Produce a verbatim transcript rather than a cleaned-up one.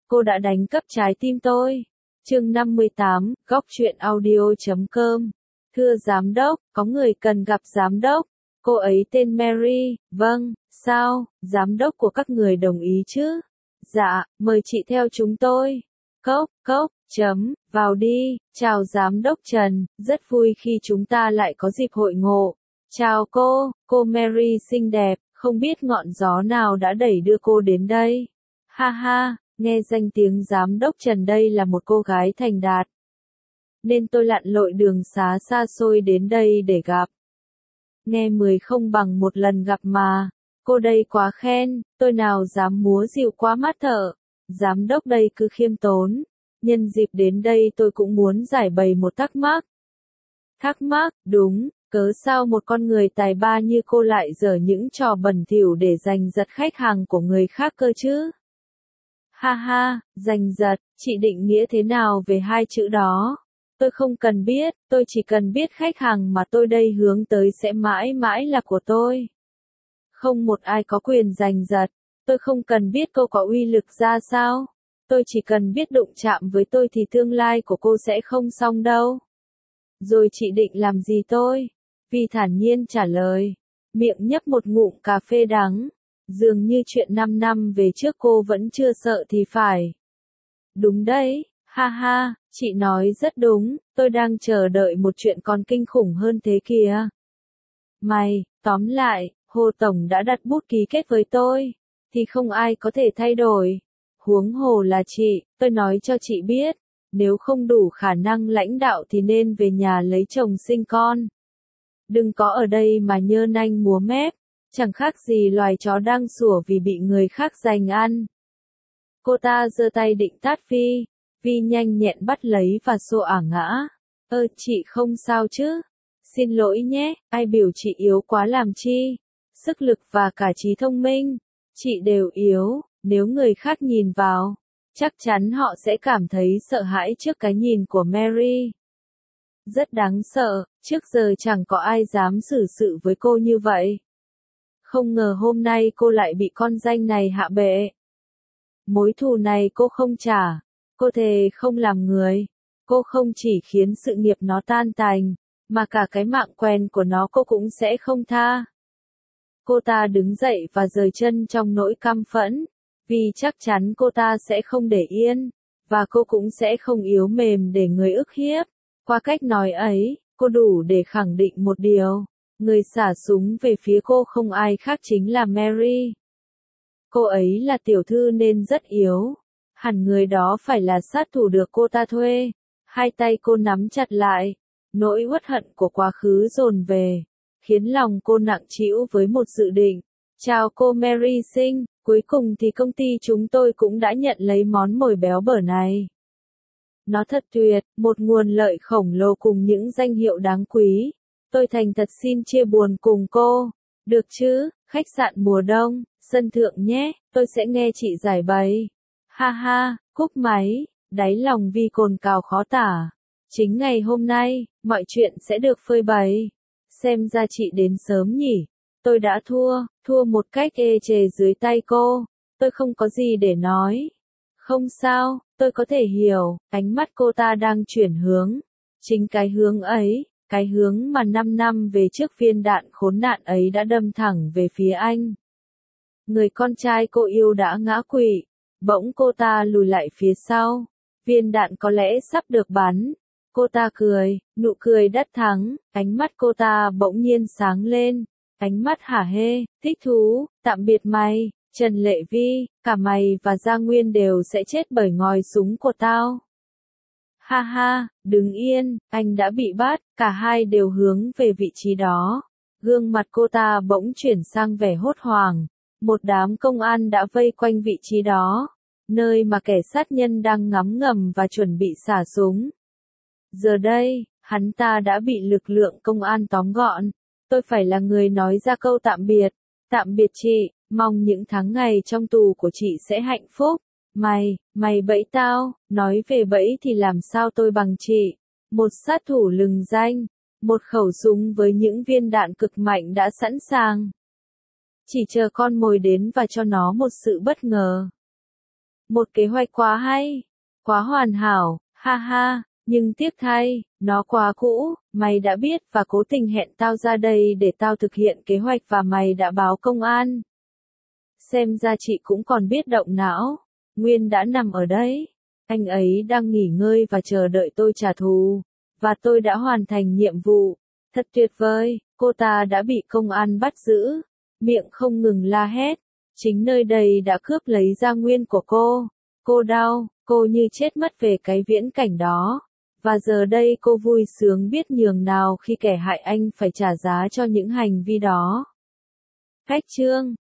cô đã đánh cắp trái tim tôi. Chương năm mươi tám, góc truyện audio chấm com. Thưa giám đốc, có người cần gặp giám đốc. Cô ấy tên Mary. Vâng, sao, giám đốc của các người đồng ý chứ? Dạ, mời chị theo chúng tôi. Cốc, cốc, chấm, vào đi. Chào giám đốc Trần, rất vui khi chúng ta lại có dịp hội ngộ. Chào cô, cô Mary xinh đẹp, không biết ngọn gió nào đã đẩy đưa cô đến đây. Ha ha, nghe danh tiếng giám đốc Trần đây là một cô gái thành đạt. Nên tôi lặn lội đường xá xa xôi đến đây để gặp. Nghe mười không bằng một lần gặp mà. Cô đây quá khen, tôi nào dám múa dịu quá mắt thợ. Giám đốc đây cứ khiêm tốn. Nhân dịp đến đây tôi cũng muốn giải bày một thắc mắc. Thắc mắc, đúng, cớ sao một con người tài ba như cô lại dở những trò bẩn thỉu để giành giật khách hàng của người khác cơ chứ? Ha ha, giành giật, chị định nghĩa thế nào về hai chữ đó? Tôi không cần biết, tôi chỉ cần biết khách hàng mà tôi đây hướng tới sẽ mãi mãi là của tôi. Không một ai có quyền giành giật, tôi không cần biết cô có uy lực ra sao. Tôi chỉ cần biết đụng chạm với tôi thì tương lai của cô sẽ không xong đâu. Rồi chị định làm gì tôi? Vi thản nhiên trả lời. Miệng nhấp một ngụm cà phê đắng. Dường như chuyện năm năm về trước cô vẫn chưa sợ thì phải. Đúng đấy, ha ha, chị nói rất đúng, tôi đang chờ đợi một chuyện còn kinh khủng hơn thế kìa. Mày, tóm lại, Hồ Tổng đã đặt bút ký kết với tôi, thì không ai có thể thay đổi. Huống hồ là chị, tôi nói cho chị biết, nếu không đủ khả năng lãnh đạo thì nên về nhà lấy chồng sinh con. Đừng có ở đây mà nhơ nanh múa mép, chẳng khác gì loài chó đang sủa vì bị người khác giành ăn. Cô ta giơ tay định tát Vi, Vi nhanh nhẹn bắt lấy và xô ả ngã. Ơ, chị không sao chứ? Xin lỗi nhé, ai biểu chị yếu quá làm chi? Sức lực và cả trí thông minh, chị đều yếu. Nếu người khác nhìn vào, chắc chắn họ sẽ cảm thấy sợ hãi trước cái nhìn của Mary. Rất đáng sợ, trước giờ chẳng có ai dám xử sự với cô như vậy. Không ngờ hôm nay cô lại bị con danh này hạ bệ. Mối thù này cô không trả, cô thề không làm người. Cô không chỉ khiến sự nghiệp nó tan tành, mà cả cái mạng quen của nó cô cũng sẽ không tha. Cô ta đứng dậy và giơ chân trong nỗi căm phẫn. Vì chắc chắn cô ta sẽ không để yên, và cô cũng sẽ không yếu mềm để người ức hiếp. Qua cách nói ấy, cô đủ để khẳng định một điều, người xả súng về phía cô không ai khác chính là Mary. Cô ấy là tiểu thư nên rất yếu, hẳn người đó phải là sát thủ được cô ta thuê. Hai tay cô nắm chặt lại, nỗi uất hận của quá khứ dồn về, khiến lòng cô nặng trĩu với một dự định. Chào cô Mary xinh. Cuối cùng thì công ty chúng tôi cũng đã nhận lấy món mồi béo bở này. Nó thật tuyệt, một nguồn lợi khổng lồ cùng những danh hiệu đáng quý. Tôi thành thật xin chia buồn cùng cô. Được chứ, khách sạn mùa đông, sân thượng nhé, tôi sẽ nghe chị giải bày. Ha ha, cúp máy, đáy lòng Vi cồn cào khó tả. Chính ngày hôm nay, mọi chuyện sẽ được phơi bày. Xem ra chị đến sớm nhỉ. Tôi đã thua, thua một cách ê chề dưới tay cô. Tôi không có gì để nói. Không sao, tôi có thể hiểu, ánh mắt cô ta đang chuyển hướng. Chính cái hướng ấy, cái hướng mà năm năm về trước viên đạn khốn nạn ấy đã đâm thẳng về phía anh. Người con trai cô yêu đã ngã quỵ, bỗng cô ta lùi lại phía sau. Viên đạn có lẽ sắp được bắn. Cô ta cười, nụ cười đắc thắng, ánh mắt cô ta bỗng nhiên sáng lên. Ánh mắt hả hê, thích thú, tạm biệt mày, Trần Lệ Vi, cả mày và Gia Nguyên đều sẽ chết bởi ngòi súng của tao. Ha ha, đứng yên, anh đã bị bắt, cả hai đều hướng về vị trí đó. Gương mặt cô ta bỗng chuyển sang vẻ hốt hoảng. Một đám công an đã vây quanh vị trí đó, nơi mà kẻ sát nhân đang ngắm ngầm và chuẩn bị xả súng. Giờ đây, hắn ta đã bị lực lượng công an tóm gọn. Tôi phải là người nói ra câu tạm biệt. Tạm biệt chị, mong những tháng ngày trong tù của chị sẽ hạnh phúc. Mày, mày bẫy tao, nói về bẫy thì làm sao tôi bằng chị. Một sát thủ lừng danh, một khẩu súng với những viên đạn cực mạnh đã sẵn sàng. Chỉ chờ con mồi đến và cho nó một sự bất ngờ. Một kế hoạch quá hay, quá hoàn hảo, ha ha, nhưng tiếc thay, nó quá cũ, mày đã biết và cố tình hẹn tao ra đây để tao thực hiện kế hoạch và mày đã báo công an. Xem ra chị cũng còn biết động não. Nguyên đã nằm ở đấy. Anh ấy đang nghỉ ngơi và chờ đợi tôi trả thù. Và tôi đã hoàn thành nhiệm vụ. Thật tuyệt vời, cô ta đã bị công an bắt giữ. Miệng không ngừng la hét. Chính nơi đây đã cướp lấy gia nguyên của cô. Cô đau, cô như chết mất về cái viễn cảnh đó. Và giờ đây cô vui sướng biết nhường nào khi kẻ hại anh phải trả giá cho những hành vi đó. Khách chương